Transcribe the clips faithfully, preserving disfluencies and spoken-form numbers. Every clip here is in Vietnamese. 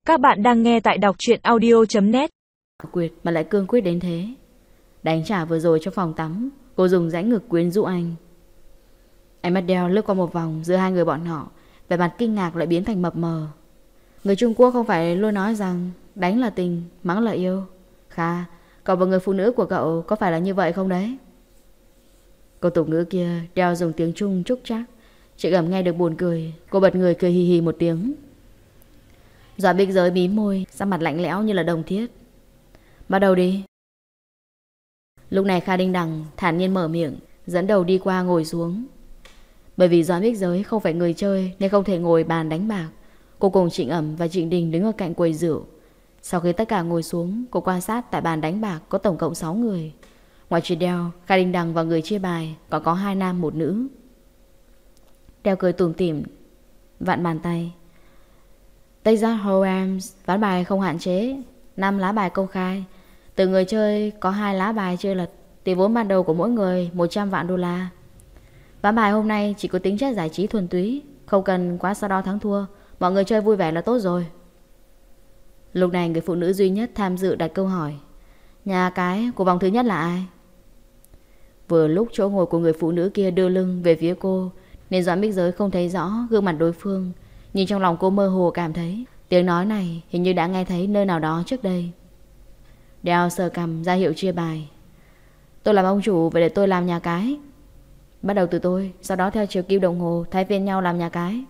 Các bạn đang nghe tại đọc truyện audio chấm net. Quyết mà lại cương quyết đến thế. Đánh trả vừa rồi trong phòng tắm, cô dùng dãy ngực quyến rũ anh. Ánh mắt đeo lướt qua một vòng giữa hai người bọn họ, vẻ mặt kinh ngạc lại biến thành mập mờ. Người Trung Quốc không phải luôn nói rằng đánh là tình, mắng là yêu. Kha, cậu và người phụ nữ của cậu có phải là như vậy không đấy? Câu tục ngữ kia đeo dùng tiếng Trung trúc trác. Chị Ẩm nghe được buồn cười. Cô bật người cười hì hì một tiếng. Doãn Bích Giới mím môi, sắc mặt lạnh lẽo như là đồng thiết. Bắt đầu đi. Lúc này Kha Đinh Đằng thản nhiên mở miệng, dẫn đầu đi qua ngồi xuống. Bởi vì Doãn Bích Giới không phải người chơi nên không thể ngồi bàn đánh bạc. Cô cùng Trịnh Ẩm và Trịnh Đình đứng ở cạnh quầy rượu. Sau khi tất cả ngồi xuống, cô quan sát tại bàn đánh bạc có tổng cộng sáu người. Ngoài trừ Đeo, Kha Đinh Đằng và người chia bài còn có hai nam một nữ. Đeo cười tủm tỉm, vặn bàn tay. Take that hold'em, ván bài không hạn chế, năm lá bài công khai. Từ người chơi có hai lá bài chơi lật, tỷ vốn ban đầu của mỗi người một trăm vạn đô la. Ván bài hôm nay chỉ có tính chất giải trí thuần túy, không cần quá so đo thắng thua, mọi người chơi vui vẻ là tốt rồi. Lúc này người phụ nữ duy nhất tham dự đặt câu hỏi. Nhà cái của vòng thứ nhất là ai? Vừa lúc chỗ ngồi của người phụ nữ kia đưa lưng về phía cô, nên Doãn Bích Giới không thấy rõ gương mặt đối phương. Nhưng trong lòng cô mơ hồ cảm thấy tiếng nói này hình như đã nghe thấy nơi nào đó trước đây. Đeo sờ cằm ra hiệu chia bài. Tôi làm ông chủ, vậy để tôi làm nhà cái. Bắt đầu từ tôi, sau đó theo chiều kim đồng hồ thay phiên nhau làm nhà cái.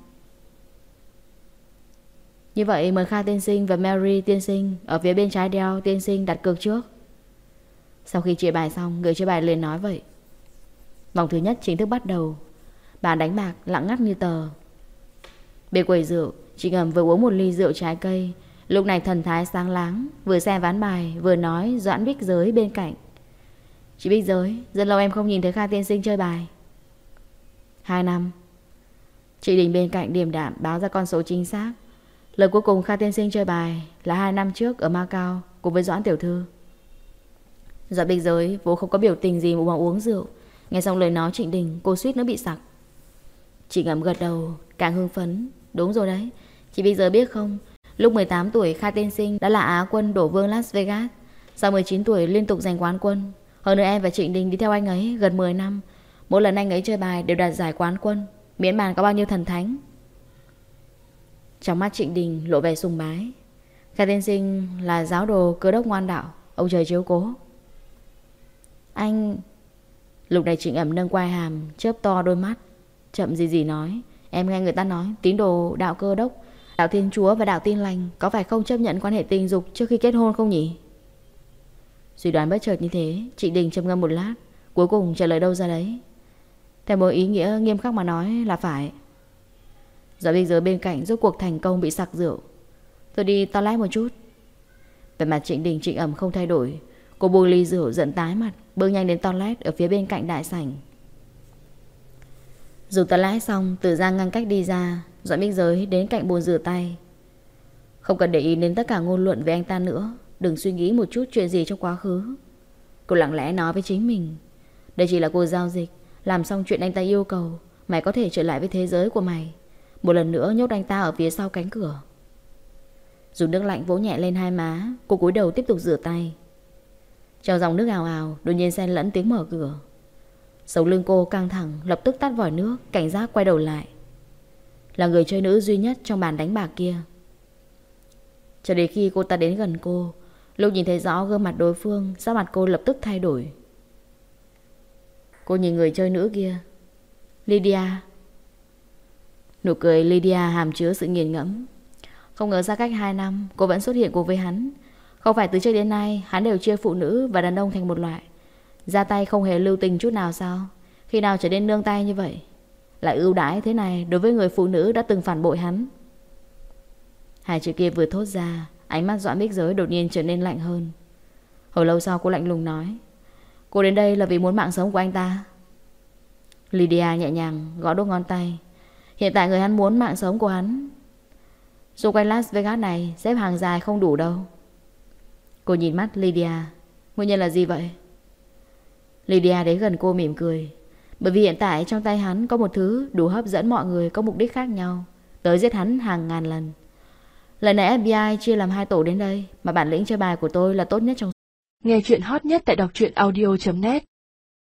Như vậy mời Kha tiên sinh và Mary tiên sinh ở phía bên trái Đeo tiên sinh đặt cược trước. Sau khi chia bài xong, người chia bài liền nói vậy. Vòng thứ nhất chính thức bắt đầu. Bàn đánh bạc lặng ngắt như tờ. Bên quầy rượu, chị Ngầm vừa uống một ly rượu trái cây, lúc này thần thái sáng láng, vừa xem ván bài vừa nói Doãn Bích Giới bên cạnh. Chị Bích Giới, rất lâu em không nhìn thấy Kha tiên sinh chơi bài. Hai năm. Chị Đình bên cạnh điềm đạm báo ra con số chính xác. Lần cuối cùng Kha tiên sinh chơi bài là hai năm trước ở Macau cùng với Doãn tiểu thư. Doãn Bích Giới vốn không có biểu tình gì mà uống rượu. Nghe xong lời nói Trịnh Đình, cô suýt nữa bị sặc. Chị Ngầm gật đầu, càng hưng phấn. Đúng rồi đấy, chị Bích Giới biết không, lúc mười tám tuổi Kha tiên sinh đã là Á quân đổ vương Las Vegas. Sau mười chín tuổi liên tục giành quán quân. Hơn nữa em và Trịnh Đình đi theo anh ấy gần mười năm. Mỗi lần anh ấy chơi bài đều đạt giải quán quân, miễn bàn có bao nhiêu thần thánh. Trong mắt Trịnh Đình lộ vẻ sùng bái. Kha tiên sinh là giáo đồ cơ đốc ngoan đạo, ông trời chiếu cố. Anh... Lúc này Trịnh Ẩm nâng quai hàm, chớp to đôi mắt, chậm gì gì nói. Em nghe người ta nói tín đồ đạo cơ đốc, đạo Thiên Chúa và đạo Tin Lành có phải không chấp nhận quan hệ tình dục trước khi kết hôn không nhỉ? Suy đoán bất chợt như thế, Trịnh Đình trầm ngâm một lát, cuối cùng trả lời đâu ra đấy. Theo một ý nghĩa nghiêm khắc mà nói là phải. Giờ bây giờ bên cạnh rốt cuộc thành công bị sặc rượu. Tôi đi toilet một chút. Về mặt Trịnh Đình Trịnh Ẩm không thay đổi. Cô buông ly rượu giận tái mặt, bước nhanh đến toilet ở phía bên cạnh đại sảnh. Dùng toilet xong, Tử Giang ngăn cách đi ra. Doãn Bích Giới đến cạnh bồn rửa tay. Không cần để ý đến tất cả ngôn luận về anh ta nữa. Đừng suy nghĩ một chút chuyện gì trong quá khứ. Cô lặng lẽ nói với chính mình, đây chỉ là cuộc giao dịch. Làm xong chuyện anh ta yêu cầu, mày có thể trở lại với thế giới của mày. Một lần nữa nhốt anh ta ở phía sau cánh cửa. Dùng nước lạnh vỗ nhẹ lên hai má. Cô cúi đầu tiếp tục rửa tay. Trong dòng nước ào ào, đột nhiên xen lẫn tiếng mở cửa. Sống lưng cô căng thẳng, lập tức tắt vòi nước, cảnh giác quay đầu lại. Là người chơi nữ duy nhất trong bàn đánh bạc kia. Cho đến khi cô ta đến gần cô, lúc nhìn thấy rõ gương mặt đối phương, sắc mặt cô lập tức thay đổi. Cô nhìn người chơi nữ kia. Lydia. Nụ cười Lydia hàm chứa sự nghiền ngẫm. Không ngờ xa cách hai năm cô vẫn xuất hiện cùng với hắn. Không phải từ trước đến nay hắn đều chia phụ nữ và đàn ông thành một loại, ra tay không hề lưu tình chút nào sao? Khi nào trở nên nương tay như vậy? Lại ưu đãi thế này đối với người phụ nữ đã từng phản bội hắn. Hai chữ kia vừa thốt ra, ánh mắt Doãn Bích Giới đột nhiên trở nên lạnh hơn. Hồi lâu sau cô lạnh lùng nói, cô đến đây là vì muốn mạng sống của anh ta. Lydia nhẹ nhàng gõ đốt ngón tay. Hiện tại người hắn muốn mạng sống của hắn. Xung quanh Las Vegas này xếp hàng dài không đủ đâu. Cô nhìn mắt Lydia. Nguyên nhân là gì vậy? Lydia đến gần cô mỉm cười. Bởi vì hiện tại trong tay hắn có một thứ đủ hấp dẫn mọi người có mục đích khác nhau, tới giết hắn hàng ngàn lần. Lần này ép bê i chia làm hai tổ đến đây, mà bản lĩnh chơi bài của tôi là tốt nhất trong. Nghe chuyện hot nhất tại đọc truyện audio chấm net